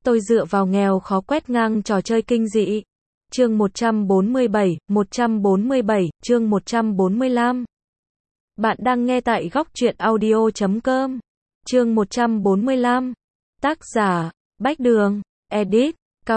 Tôi dựa vào nghèo khó quét ngang trò chơi kinh dị. Chương 147, chương 145. Bạn đang nghe tại góc truyện audio.com. Chương 145. Tác giả, Bách Đường, Edit,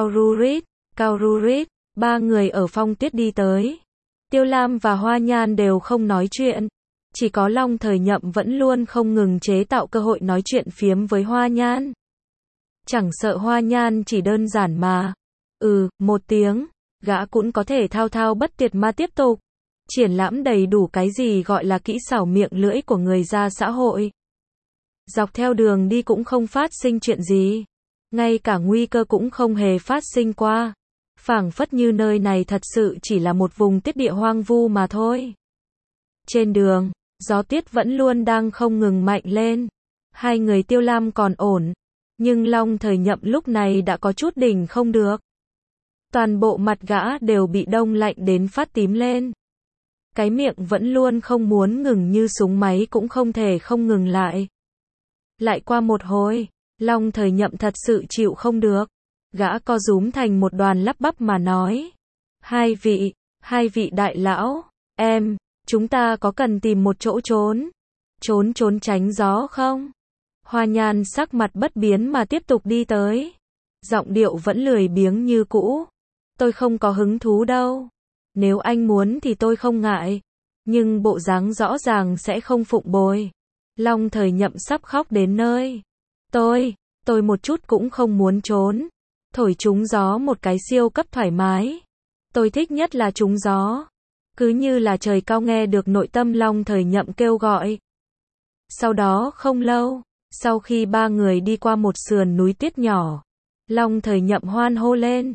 Kaururit. Ba người ở phong tuyết đi tới. Tiêu Lam và Hoa Nhan đều không nói chuyện. Chỉ có Long Thời Nhậm vẫn luôn không ngừng chế tạo cơ hội nói chuyện phiếm với Hoa Nhan. Chẳng sợ Hoa Nhan chỉ đơn giản mà. Một tiếng, gã cũng có thể thao thao bất tuyệt mà tiếp tục. Triển lãm đầy đủ cái gì gọi là kỹ xảo miệng lưỡi của người ra xã hội. Dọc theo đường đi cũng không phát sinh chuyện gì. Ngay cả nguy cơ cũng không hề phát sinh qua. Phảng phất như nơi này thật sự chỉ là một vùng tiết địa hoang vu mà thôi. Trên đường, gió tuyết vẫn luôn đang không ngừng mạnh lên. Hai người Tiêu Lam còn ổn. Nhưng Long Thời Nhậm lúc này đã có chút đỉnh không được. Toàn bộ mặt gã đều bị đông lạnh đến phát tím lên. Cái miệng vẫn luôn không muốn ngừng như súng máy cũng không thể không ngừng lại. Lại qua một hồi, Long Thời Nhậm thật sự chịu không được. Gã co rúm thành một đoàn lắp bắp mà nói. Hai vị đại lão, chúng ta có cần tìm một chỗ trốn tránh gió không? Hoa Nhan sắc mặt bất biến mà tiếp tục đi tới. Giọng điệu vẫn lười biếng như cũ. Tôi không có hứng thú đâu. Nếu anh muốn thì tôi không ngại. Nhưng bộ dáng rõ ràng sẽ không phụng bồi. Long Thời Nhậm sắp khóc đến nơi. Tôi một chút cũng không muốn trốn. Thổi trúng gió một cái siêu cấp thoải mái. Tôi thích nhất là trúng gió. Cứ như là trời cao nghe được nội tâm Long Thời Nhậm kêu gọi. Sau đó không lâu, sau khi ba người đi qua một sườn núi tuyết nhỏ, Long Thời Nhậm hoan hô lên.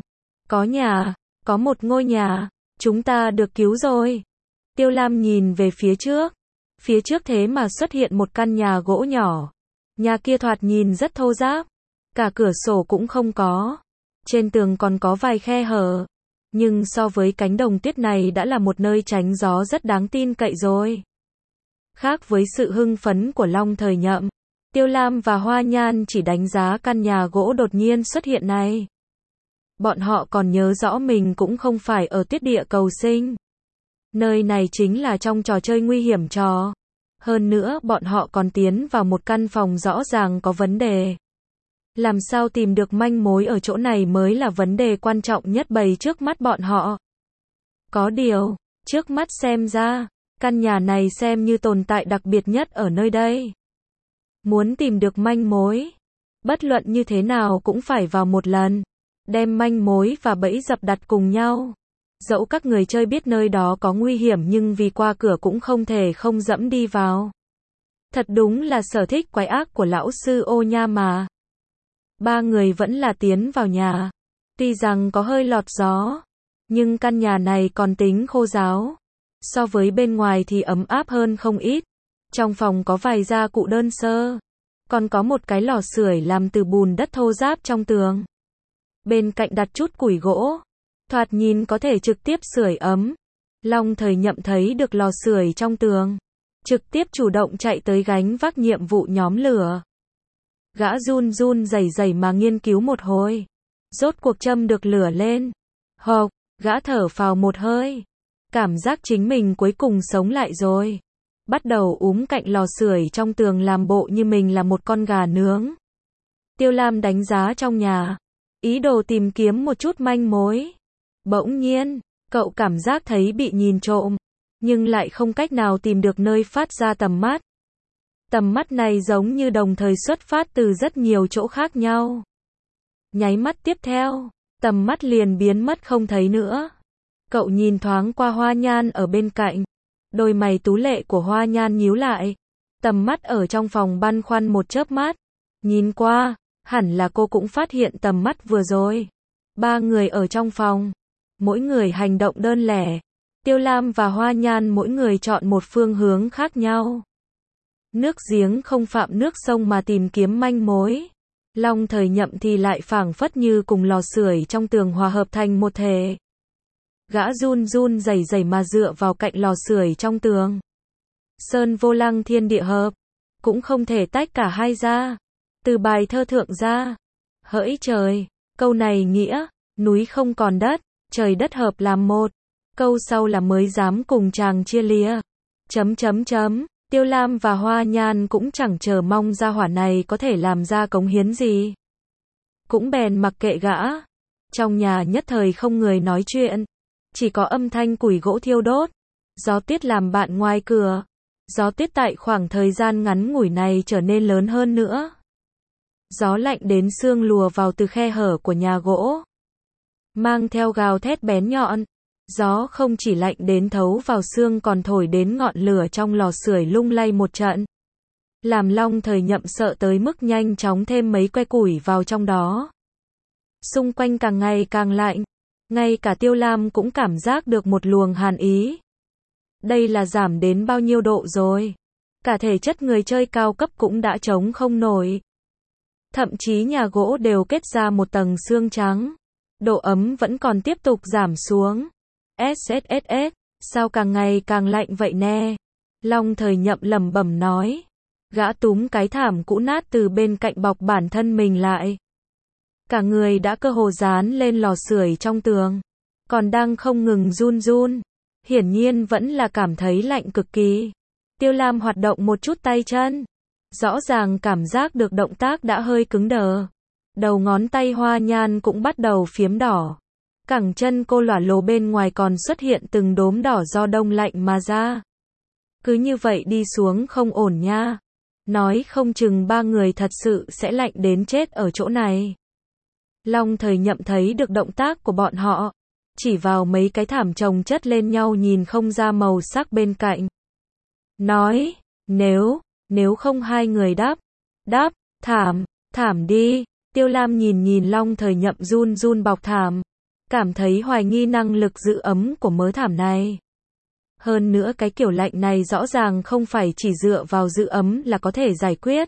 Có một ngôi nhà, chúng ta được cứu rồi. Tiêu Lam nhìn về phía trước thế mà xuất hiện một căn nhà gỗ nhỏ. Nhà kia thoạt nhìn rất thô ráp, cả cửa sổ cũng không có. Trên tường còn có vài khe hở. Nhưng so với cánh đồng tuyết này đã là một nơi tránh gió rất đáng tin cậy rồi. Khác với sự hưng phấn của Long Thời Nhậm, Tiêu Lam và Hoa Nhan chỉ đánh giá căn nhà gỗ đột nhiên xuất hiện này. Bọn họ còn nhớ rõ mình cũng không phải ở tuyết địa cầu sinh. Nơi này chính là trong trò chơi nguy hiểm trò. Hơn nữa bọn họ còn tiến vào một căn phòng rõ ràng có vấn đề. Làm sao tìm được manh mối ở chỗ này mới là vấn đề quan trọng nhất bày trước mắt bọn họ. Có điều, trước mắt xem ra, căn nhà này xem như tồn tại đặc biệt nhất ở nơi đây. Muốn tìm được manh mối, bất luận như thế nào cũng phải vào một lần, đem manh mối và bẫy dập đặt cùng nhau. Dẫu các người chơi biết nơi đó có nguy hiểm nhưng vì qua cửa cũng không thể không dẫm đi vào. Thật đúng là sở thích quái ác của lão sư Ô Nha mà. Ba người vẫn là tiến vào nhà. Tuy rằng có hơi lọt gió, nhưng căn nhà này còn tính khô ráo. So với bên ngoài thì ấm áp hơn không ít. Trong phòng có vài gia cụ đơn sơ. Còn có một cái lò sưởi làm từ bùn đất thô ráp trong tường. Bên cạnh đặt chút củi gỗ. Thoạt nhìn có thể trực tiếp sưởi ấm. Long Thời Nhậm thấy được lò sưởi trong tường. Trực tiếp chủ động chạy tới gánh vác nhiệm vụ nhóm lửa. Gã run rẩy mà nghiên cứu một hồi. Rốt cuộc châm được lửa lên. Hộc, gã thở phào một hơi. Cảm giác chính mình cuối cùng sống lại rồi. Bắt đầu úm cạnh lò sưởi trong tường làm bộ như mình là một con gà nướng. Tiêu Lam đánh giá trong nhà. Ý đồ tìm kiếm một chút manh mối. Bỗng nhiên, cậu cảm giác thấy bị nhìn trộm. Nhưng lại không cách nào tìm được nơi phát ra tầm mắt. Tầm mắt này giống như đồng thời xuất phát từ rất nhiều chỗ khác nhau. Nháy mắt tiếp theo, tầm mắt liền biến mất không thấy nữa. Cậu nhìn thoáng qua Hoa Nhan ở bên cạnh. Đôi mày tú lệ của Hoa Nhan nhíu lại. Tầm mắt ở trong phòng băn khoăn một chớp mắt. Nhìn qua, hẳn là cô cũng phát hiện tầm mắt vừa rồi. Ba người ở trong phòng. Mỗi người hành động đơn lẻ. Tiêu Lam và Hoa Nhan mỗi người chọn một phương hướng khác nhau. Nước giếng không phạm nước sông mà tìm kiếm manh mối. Long Thời Nhậm thì lại phảng phất như cùng lò sưởi trong tường hòa hợp thành một thể. Gã run rẩy mà dựa vào cạnh lò sưởi trong tường. Sơn vô lăng thiên địa hợp. Cũng không thể tách cả hai ra. Từ bài thơ thượng ra. Hỡi trời, câu này nghĩa, núi không còn đất, trời đất hợp làm một. Câu sau là mới dám cùng chàng chia lìa. Tiêu Lam và Hoa Nhan cũng chẳng chờ mong gia hỏa này có thể làm ra cống hiến gì. Cũng bèn mặc kệ gã. Trong nhà nhất thời không người nói chuyện. Chỉ có âm thanh củi gỗ thiêu đốt. Gió tuyết làm bạn ngoài cửa. Gió tuyết tại khoảng thời gian ngắn ngủi này trở nên lớn hơn nữa. Gió lạnh đến xương lùa vào từ khe hở của nhà gỗ. Mang theo gào thét bén nhọn. Gió không chỉ lạnh đến thấu vào xương còn thổi đến ngọn lửa trong lò sưởi lung lay một trận. Làm Long Thời Nhậm sợ tới mức nhanh chóng thêm mấy que củi vào trong đó. Xung quanh càng ngày càng lạnh. Ngay cả Tiêu Lam cũng cảm giác được một luồng hàn ý. Đây là giảm đến bao nhiêu độ rồi? Cả thể chất người chơi cao cấp cũng đã chống không nổi. Thậm chí nhà gỗ đều kết ra một tầng xương trắng. Độ ấm vẫn còn tiếp tục giảm xuống. SSSS, sao càng ngày càng lạnh vậy nè? Long Thời Nhậm lẩm bẩm nói. Gã túm cái thảm cũ nát từ bên cạnh bọc bản thân mình lại. Cả người đã cơ hồ dán lên lò sưởi trong tường. Còn đang không ngừng run run. Hiển nhiên vẫn là cảm thấy lạnh cực kỳ. Tiêu Lam hoạt động một chút tay chân. Rõ ràng cảm giác được động tác đã hơi cứng đờ. Đầu ngón tay Hoa Nhan cũng bắt đầu phiếm đỏ. Cẳng chân cô lỏa lồ bên ngoài còn xuất hiện từng đốm đỏ do đông lạnh mà ra. Cứ như vậy đi xuống không ổn nha. Nói không chừng ba người thật sự sẽ lạnh đến chết ở chỗ này. Long Thời Nhậm thấy được động tác của bọn họ. Chỉ vào mấy cái thảm chồng chất lên nhau nhìn không ra màu sắc bên cạnh. Nói, nếu không hai người đắp, thảm đi. Tiêu Lam nhìn Long Thời Nhậm run run bọc thảm. Cảm thấy hoài nghi năng lực giữ ấm của mớ thảm này. Hơn nữa cái kiểu lạnh này rõ ràng không phải chỉ dựa vào giữ ấm là có thể giải quyết.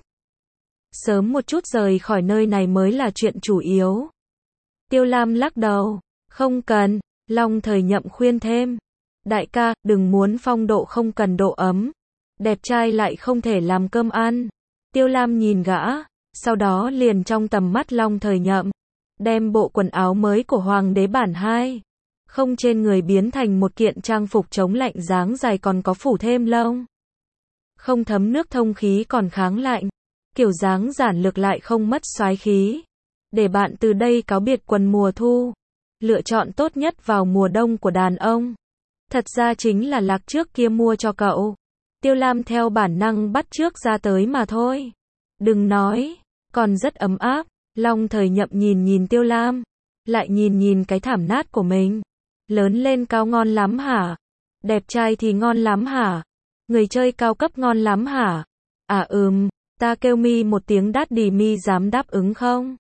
Sớm một chút rời khỏi nơi này mới là chuyện chủ yếu. Tiêu Lam lắc đầu. Không cần, Long Thời Nhậm khuyên thêm. Đại ca, đừng muốn phong độ không cần độ ấm. Đẹp trai lại không thể làm cơm ăn. Tiêu Lam nhìn gã, sau đó liền trong tầm mắt Long Thời Nhậm. Đem bộ quần áo mới của Hoàng đế bản 2. Không trên người biến thành một kiện trang phục chống lạnh dáng dài còn có phủ thêm lông. Không thấm nước thông khí còn kháng lạnh. Kiểu dáng giản lược lại không mất soái khí. Để bạn từ đây cáo biệt quần mùa thu. Lựa chọn tốt nhất vào mùa đông của đàn ông. Thật ra chính là Lạc trước kia mua cho cậu. Tiêu Lam theo bản năng bắt chước ra tới mà thôi. Đừng nói, còn rất ấm áp. Long Thời Nhậm nhìn Tiêu Lam. Lại nhìn cái thảm nát của mình. Lớn lên cao ngon lắm hả? Đẹp trai thì ngon lắm hả? Người chơi cao cấp ngon lắm hả? À ta kêu mi một tiếng đát đi mi dám đáp ứng không?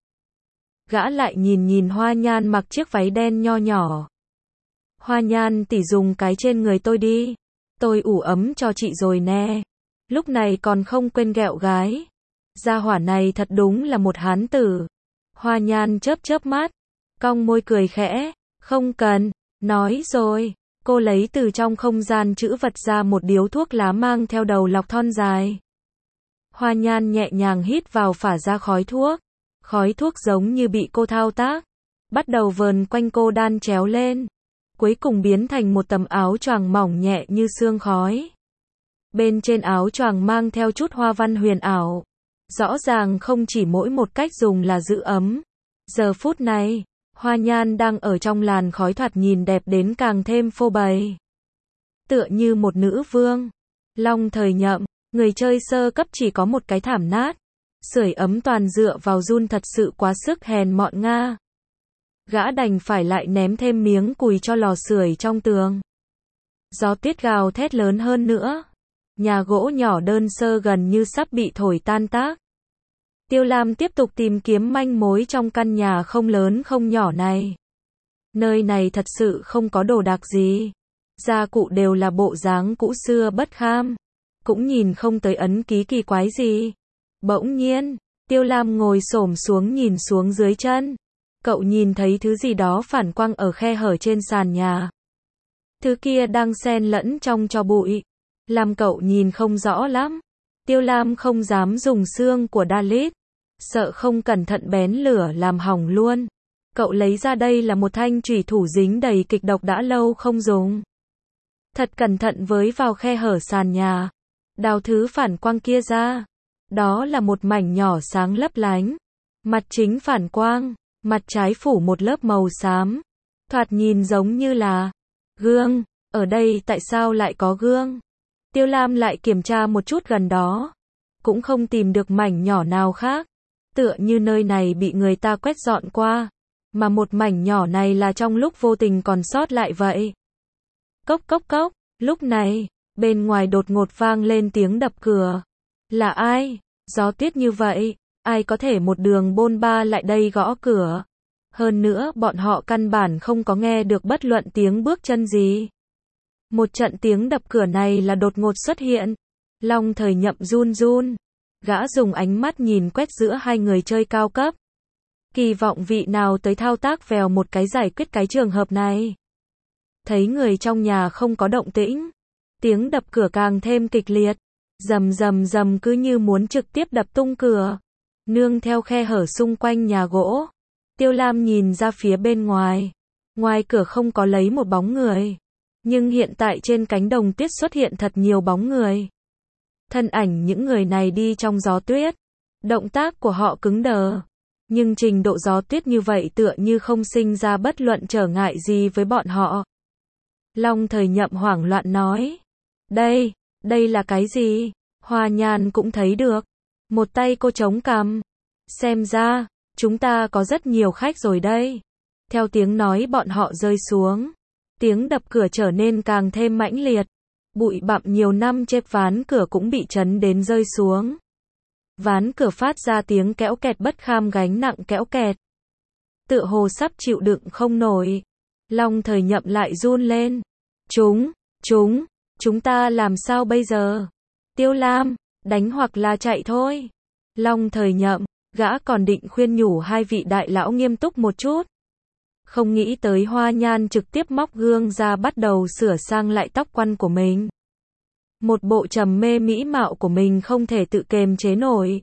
Gã lại nhìn Hoa Nhan mặc chiếc váy đen nho nhỏ. Hoa Nhan tỷ dùng cái trên người tôi đi. Tôi ủ ấm cho chị rồi nè. Lúc này còn không quên ghẹo gái. Gia hỏa này thật đúng là một hán tử. Hoa Nhan chớp mắt. Cong môi cười khẽ. Không cần. Nói rồi. Cô lấy từ trong không gian trữ vật ra một điếu thuốc lá mang theo đầu lọc thon dài. Hoa Nhan nhẹ nhàng hít vào phả ra khói thuốc. Khói thuốc giống như bị cô thao tác. Bắt đầu vờn quanh cô đan chéo lên. Cuối cùng biến thành một tấm áo choàng mỏng nhẹ như sương khói. Bên trên áo choàng mang theo chút hoa văn huyền ảo. Rõ ràng không chỉ mỗi một cách dùng là giữ ấm. Giờ phút này, Hoa Nhan đang ở trong làn khói thoạt nhìn đẹp đến càng thêm phô bày. Tựa như một nữ vương. Long Thời Nhậm, người chơi sơ cấp chỉ có một cái thảm nát. Sưởi ấm toàn dựa vào run thật sự quá sức hèn mọn nga. Gã đành phải lại ném thêm miếng cùi cho lò sưởi trong tường. Gió tuyết gào thét lớn hơn nữa. Nhà gỗ nhỏ đơn sơ gần như sắp bị thổi tan tác. Tiêu Lam tiếp tục tìm kiếm manh mối trong căn nhà không lớn không nhỏ này. Nơi này thật sự không có đồ đạc gì. Gia cụ đều là bộ dáng cũ xưa bất kham. Cũng nhìn không tới ấn ký kỳ quái gì. Bỗng nhiên, Tiêu Lam ngồi xổm xuống nhìn xuống dưới chân. Cậu nhìn thấy thứ gì đó phản quang ở khe hở trên sàn nhà. Thứ kia đang xen lẫn trong tro bụi. Làm cậu nhìn không rõ lắm. Tiêu Lam không dám dùng xương của Dalit. sợ không cẩn thận bén lửa làm hỏng luôn. Cậu lấy ra đây là một thanh chủy thủ dính đầy kịch độc đã lâu không dùng. Thật cẩn thận với vào khe hở sàn nhà. Đào thứ phản quang kia ra. Đó là một mảnh nhỏ sáng lấp lánh. Mặt chính phản quang, mặt trái phủ một lớp màu xám. Thoạt nhìn giống như là gương. Ở đây tại sao lại có gương? Tiêu Lam lại kiểm tra một chút gần đó. Cũng không tìm được mảnh nhỏ nào khác. Tựa như nơi này bị người ta quét dọn qua. Mà một mảnh nhỏ này là trong lúc vô tình còn sót lại vậy. Cốc cốc cốc. Lúc này, bên ngoài đột ngột vang lên tiếng đập cửa. Là ai? Gió tuyết như vậy, ai có thể một đường bôn ba lại đây gõ cửa? Hơn nữa bọn họ căn bản không có nghe được bất luận tiếng bước chân gì. Một trận tiếng đập cửa này là đột ngột xuất hiện. Long Thời Nhậm run run. Gã dùng ánh mắt nhìn quét giữa hai người chơi cao cấp. Kỳ vọng vị nào tới thao tác vèo một cái giải quyết cái trường hợp này. Thấy người trong nhà không có động tĩnh. Tiếng đập cửa càng thêm kịch liệt. Rầm rầm rầm cứ như muốn trực tiếp đập tung cửa. Nương theo khe hở xung quanh nhà gỗ. Tiêu Lam nhìn ra phía bên ngoài. Ngoài cửa không có lấy một bóng người. Nhưng hiện tại trên cánh đồng tuyết xuất hiện thật nhiều bóng người. Thân ảnh những người này đi trong gió tuyết. Động tác của họ cứng đờ. Nhưng trình độ gió tuyết như vậy tựa như không sinh ra bất luận trở ngại gì với bọn họ. Long Thời Nhậm hoảng loạn nói. Đây là cái gì? Hoa Nhan cũng thấy được. Một tay cô chống cằm. Xem ra, chúng ta có rất nhiều khách rồi đây. Theo tiếng nói bọn họ rơi xuống. Tiếng đập cửa trở nên càng thêm mãnh liệt. Bụi bặm nhiều năm trên ván cửa cũng bị chấn đến rơi xuống. Ván cửa phát ra tiếng kéo kẹt bất kham gánh nặng kéo kẹt. Tựa hồ sắp chịu đựng không nổi. Long Thời Nhậm lại run lên. Chúng ta làm sao bây giờ? Tiêu Lam, đánh hoặc là chạy thôi. Long Thời Nhậm, gã còn định khuyên nhủ hai vị đại lão nghiêm túc một chút. Không nghĩ tới Hoa Nhan trực tiếp móc gương ra bắt đầu sửa sang lại tóc quăn của mình. Một bộ trầm mê mỹ mạo của mình không thể tự kềm chế nổi.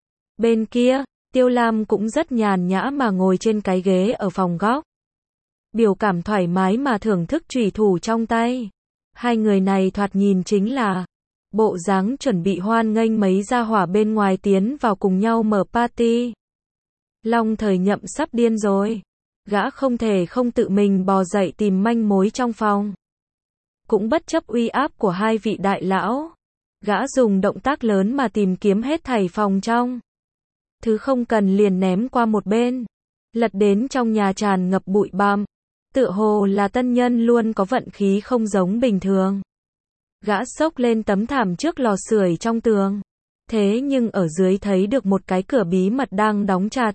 Bên kia, Tiêu Lam cũng rất nhàn nhã mà ngồi trên cái ghế ở phòng góc. Biểu cảm thoải mái mà thưởng thức chủy thủ trong tay. Hai người này thoạt nhìn chính là bộ dáng chuẩn bị hoan nghênh mấy gia hỏa bên ngoài tiến vào cùng nhau mở party. Long Thời Nhậm sắp điên rồi. Gã không thể không tự mình bò dậy tìm manh mối trong phòng. Cũng bất chấp uy áp của hai vị đại lão. Gã dùng động tác lớn mà tìm kiếm hết thảy phòng trong. Thứ không cần liền ném qua một bên. Lật đến trong nhà tràn ngập bụi bặm. Tựa hồ là tân nhân luôn có vận khí không giống bình thường. Gã xốc lên tấm thảm trước lò sưởi trong tường. Thế nhưng ở dưới thấy được một cái cửa bí mật đang đóng chặt.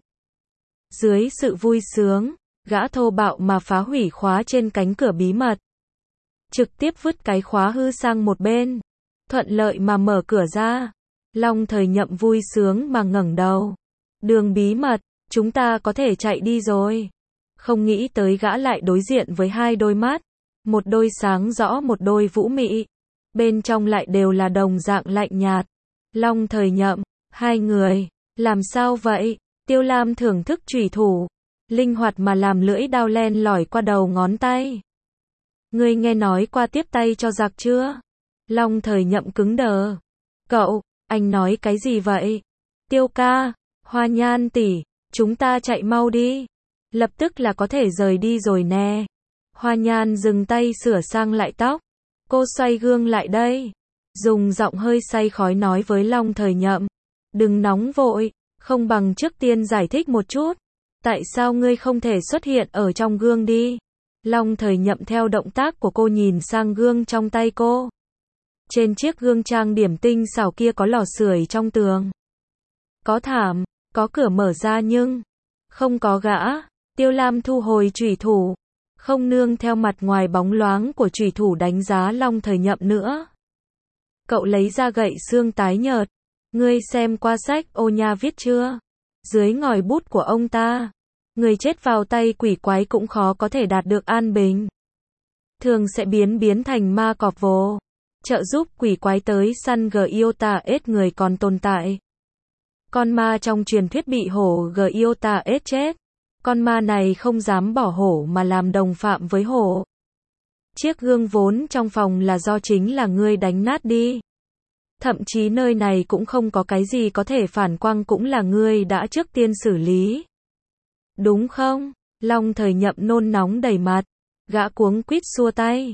Dưới sự vui sướng, gã thô bạo mà phá hủy khóa trên cánh cửa bí mật. Trực tiếp vứt cái khóa hư sang một bên. Thuận lợi mà mở cửa ra. Long Thời Nhậm vui sướng mà ngẩng đầu. Đường bí mật, chúng ta có thể chạy đi rồi. Không nghĩ tới gã lại đối diện với hai đôi mắt. Một đôi sáng rõ một đôi vũ mị. Bên trong lại đều là đồng dạng lạnh nhạt. Long Thời Nhậm, hai người, làm sao vậy? Tiêu Lam thưởng thức chủy thủ. Linh hoạt mà làm lưỡi đao len lỏi qua đầu ngón tay. Ngươi nghe nói qua tiếp tay cho giặc chưa? Long Thời Nhậm cứng đờ. Cậu, anh nói cái gì vậy? Tiêu ca, Hoa Nhan tỷ, chúng ta chạy mau đi. Lập tức là có thể rời đi rồi nè. Hoa Nhan dừng tay sửa sang lại tóc. Cô xoay gương lại đây. Dùng giọng hơi say khói nói với Long Thời Nhậm. Đừng nóng vội, không bằng trước tiên giải thích một chút. Tại sao ngươi không thể xuất hiện ở trong gương đi? Long Thời Nhậm theo động tác của cô nhìn sang gương trong tay cô. Trên chiếc gương trang điểm tinh xảo kia có lò sưởi trong tường. Có thảm, có cửa mở ra nhưng không có gã. Tiêu Lam thu hồi chủy thủ. Không nương theo mặt ngoài bóng loáng của chủy thủ đánh giá Long Thời Nhậm nữa. Cậu lấy ra gậy xương tái nhợt. Ngươi xem qua sách ô nha viết chưa? Dưới ngòi bút của ông ta, người chết vào tay quỷ quái cũng khó có thể đạt được an bình. Thường sẽ biến thành ma cọp vồ. Trợ giúp quỷ quái tới săn Giota ít người còn tồn tại. Con ma trong truyền thuyết bị hổ Giota ết chết. Con ma này không dám bỏ hổ mà làm đồng phạm với hổ. Chiếc gương vốn trong phòng là do chính là ngươi đánh nát đi. Thậm chí nơi này cũng không có cái gì có thể phản quang, cũng là ngươi đã trước tiên xử lý. Đúng không? Long Thời Nhậm nôn nóng đầy mặt. Gã cuống quýt xua tay.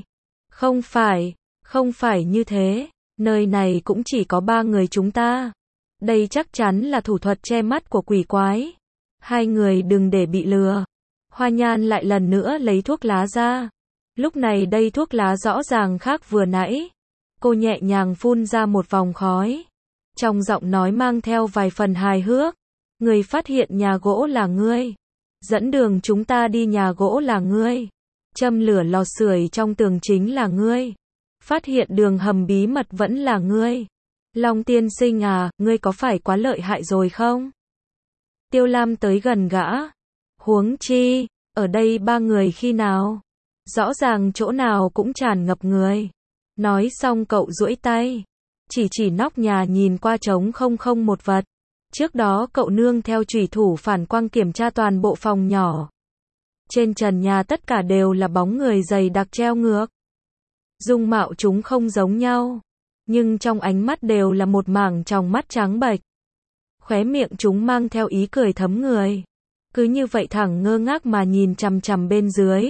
Không phải như thế. Nơi này cũng chỉ có 3 người chúng ta. Đây chắc chắn là thủ thuật che mắt của quỷ quái. Hai người đừng để bị lừa. Hoa Nhan lại lần nữa lấy thuốc lá ra. Lúc này đây thuốc lá rõ ràng khác vừa nãy. Cô nhẹ nhàng phun ra một vòng khói. Trong giọng nói mang theo vài phần hài hước. Người phát hiện nhà gỗ là ngươi. Dẫn đường chúng ta đi nhà gỗ là ngươi. Châm lửa lò sưởi trong tường chính là ngươi. Phát hiện đường hầm bí mật vẫn là ngươi. Long tiên sinh à, ngươi có phải quá lợi hại rồi không? Tiêu Lam tới gần gã. Huống chi, ở đây 3 người khi nào? Rõ ràng chỗ nào cũng tràn ngập người. Nói xong cậu duỗi tay. Chỉ nóc nhà nhìn qua trống không một vật. Trước đó cậu nương theo chủy thủ phản quang kiểm tra toàn bộ phòng nhỏ. Trên trần nhà tất cả đều là bóng người dày đặc treo ngược. Dung mạo chúng không giống nhau. Nhưng trong ánh mắt đều là một mảng tròng mắt trắng bệch. Khóe miệng chúng mang theo ý cười thấm người. Cứ như vậy thẳng ngơ ngác mà nhìn chằm chằm bên dưới.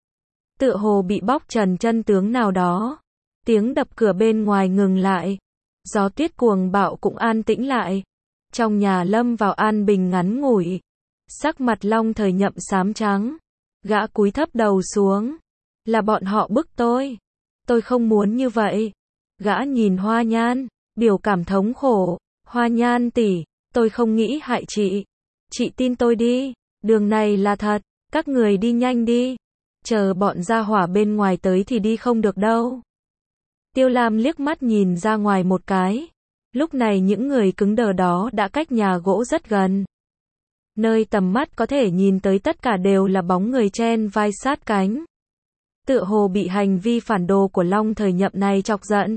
Tựa hồ bị bóc trần chân tướng nào đó. Tiếng đập cửa bên ngoài ngừng lại. Gió tuyết cuồng bạo cũng an tĩnh lại. Trong nhà lâm vào an bình ngắn ngủi. Sắc mặt Long Thời Nhậm xám trắng. Gã cúi thấp đầu xuống. Là bọn họ bức tôi. Tôi không muốn như vậy. Gã nhìn Hoa Nhan, biểu cảm thống khổ. Hoa Nhan tỷ, tôi không nghĩ hại chị. Chị tin tôi đi, đường này là thật, các người đi nhanh đi. Chờ bọn gia hỏa bên ngoài tới thì đi không được đâu. Tiêu Lam liếc mắt nhìn ra ngoài một cái. Lúc này những người cứng đờ đó đã cách nhà gỗ rất gần. Nơi tầm mắt có thể nhìn tới tất cả đều là bóng người chen vai sát cánh. Tựa hồ bị hành vi phản đồ của Long Thời Nhậm này chọc giận.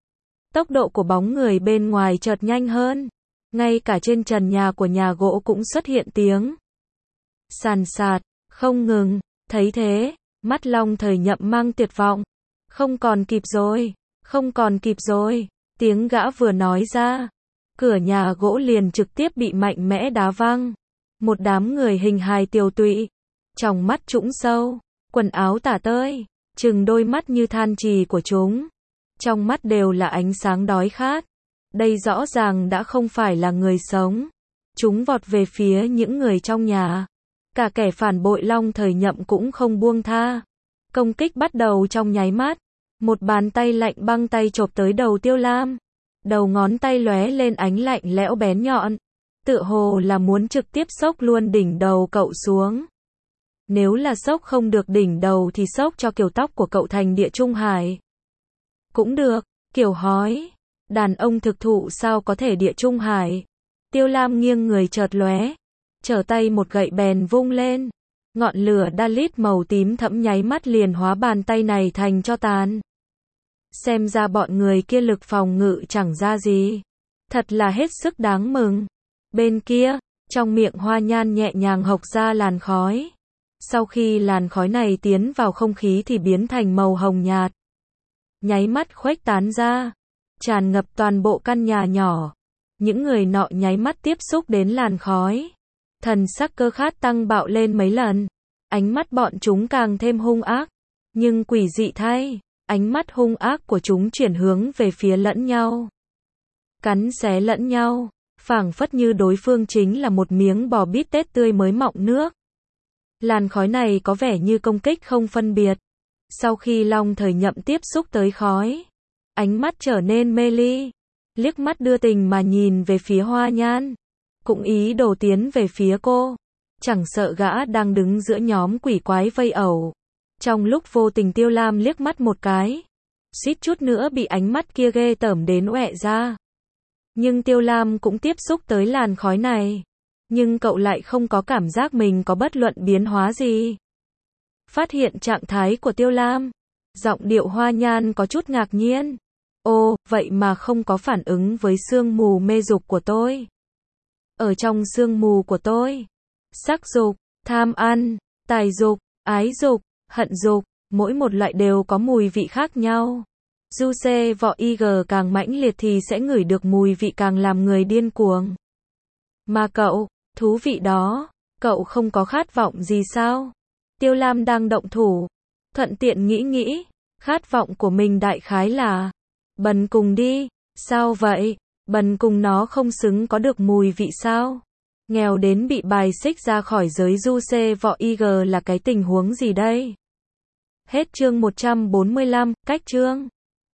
Tốc độ của bóng người bên ngoài chợt nhanh hơn. Ngay cả trên trần nhà của nhà gỗ cũng xuất hiện tiếng sàn sạt, không ngừng. Thấy thế, mắt Long Thời Nhậm mang tuyệt vọng. Không còn kịp rồi. Tiếng gã vừa nói ra. Cửa nhà gỗ liền trực tiếp bị mạnh mẽ đá văng. Một đám người hình hài tiều tụy. Trong mắt trũng sâu. Quần áo tả tơi. Trừng đôi mắt như than trì của chúng. Trong mắt đều là ánh sáng đói khát. Đây rõ ràng đã không phải là người sống. Chúng vọt về phía những người trong nhà. Cả kẻ phản bội Long Thời Nhậm cũng không buông tha. Công kích bắt đầu trong nháy mắt. Một bàn tay lạnh băng tay chộp tới đầu Tiêu Lam. Đầu ngón tay lóe lên ánh lạnh lẽo bén nhọn. Tựa hồ là muốn trực tiếp xốc luôn đỉnh đầu cậu xuống. Nếu là xốc không được đỉnh đầu thì xốc cho kiểu tóc của cậu thành Địa Trung Hải. Cũng được, Kiều hói. Đàn ông thực thụ sao có thể Địa Trung Hải. Tiêu Lam nghiêng người chợt lóe. Trở tay một gậy bèn vung lên. Ngọn lửa Dalit màu tím thẫm nháy mắt liền hóa bàn tay này thành tro tàn. Xem ra bọn người kia lực phòng ngự chẳng ra gì. Thật là hết sức đáng mừng. Bên kia, trong miệng Hoa Nhan nhẹ nhàng hộc ra làn khói. Sau khi làn khói này tiến vào không khí thì biến thành màu hồng nhạt. Nháy mắt khuếch tán ra. Tràn ngập toàn bộ căn nhà nhỏ. Những người nọ nháy mắt tiếp xúc đến làn khói. Thần sắc cơ khát tăng bạo lên mấy lần. Ánh mắt bọn chúng càng thêm hung ác. Nhưng quỷ dị thay, ánh mắt hung ác của chúng chuyển hướng về phía lẫn nhau. Cắn xé lẫn nhau, phảng phất như đối phương chính là một miếng bò bít tết tươi mới mọng nước. Làn khói này có vẻ như công kích không phân biệt. Sau khi Long Thời Nhậm tiếp xúc tới khói, ánh mắt trở nên mê ly. Liếc mắt đưa tình mà nhìn về phía Hoa Nhan. Cũng ý đồ tiến về phía cô. Chẳng sợ gã đang đứng giữa nhóm quỷ quái vây ẩu. Trong lúc vô tình Tiêu Lam liếc mắt một cái. Suýt chút nữa bị ánh mắt kia ghê tởm đến oẹ ra. Nhưng Tiêu Lam cũng tiếp xúc tới làn khói này. Nhưng cậu lại không có cảm giác mình có bất luận biến hóa gì. Phát hiện trạng thái của Tiêu Lam. Giọng điệu Hoa Nhan có chút ngạc nhiên. Ồ, vậy mà không có phản ứng với sương mù mê dục của tôi. ở trong sương mù của tôi. Sắc dục, tham ăn, tài dục, ái dục, hận dục, mỗi một loại đều có mùi vị khác nhau. Juice vỏ IG càng mãnh liệt thì sẽ ngửi được mùi vị càng làm người điên cuồng. Mà cậu, thú vị đó, cậu không có khát vọng gì sao? Tiêu Lam đang động thủ, thuận tiện nghĩ, khát vọng của mình đại khái là bần cùng đi. Sao vậy? Bần cùng nó không xứng có được mùi vị sao? Nghèo đến bị bài xích ra khỏi giới Juice vỏ IG là cái tình huống gì đây? Hết chương 145, cách chương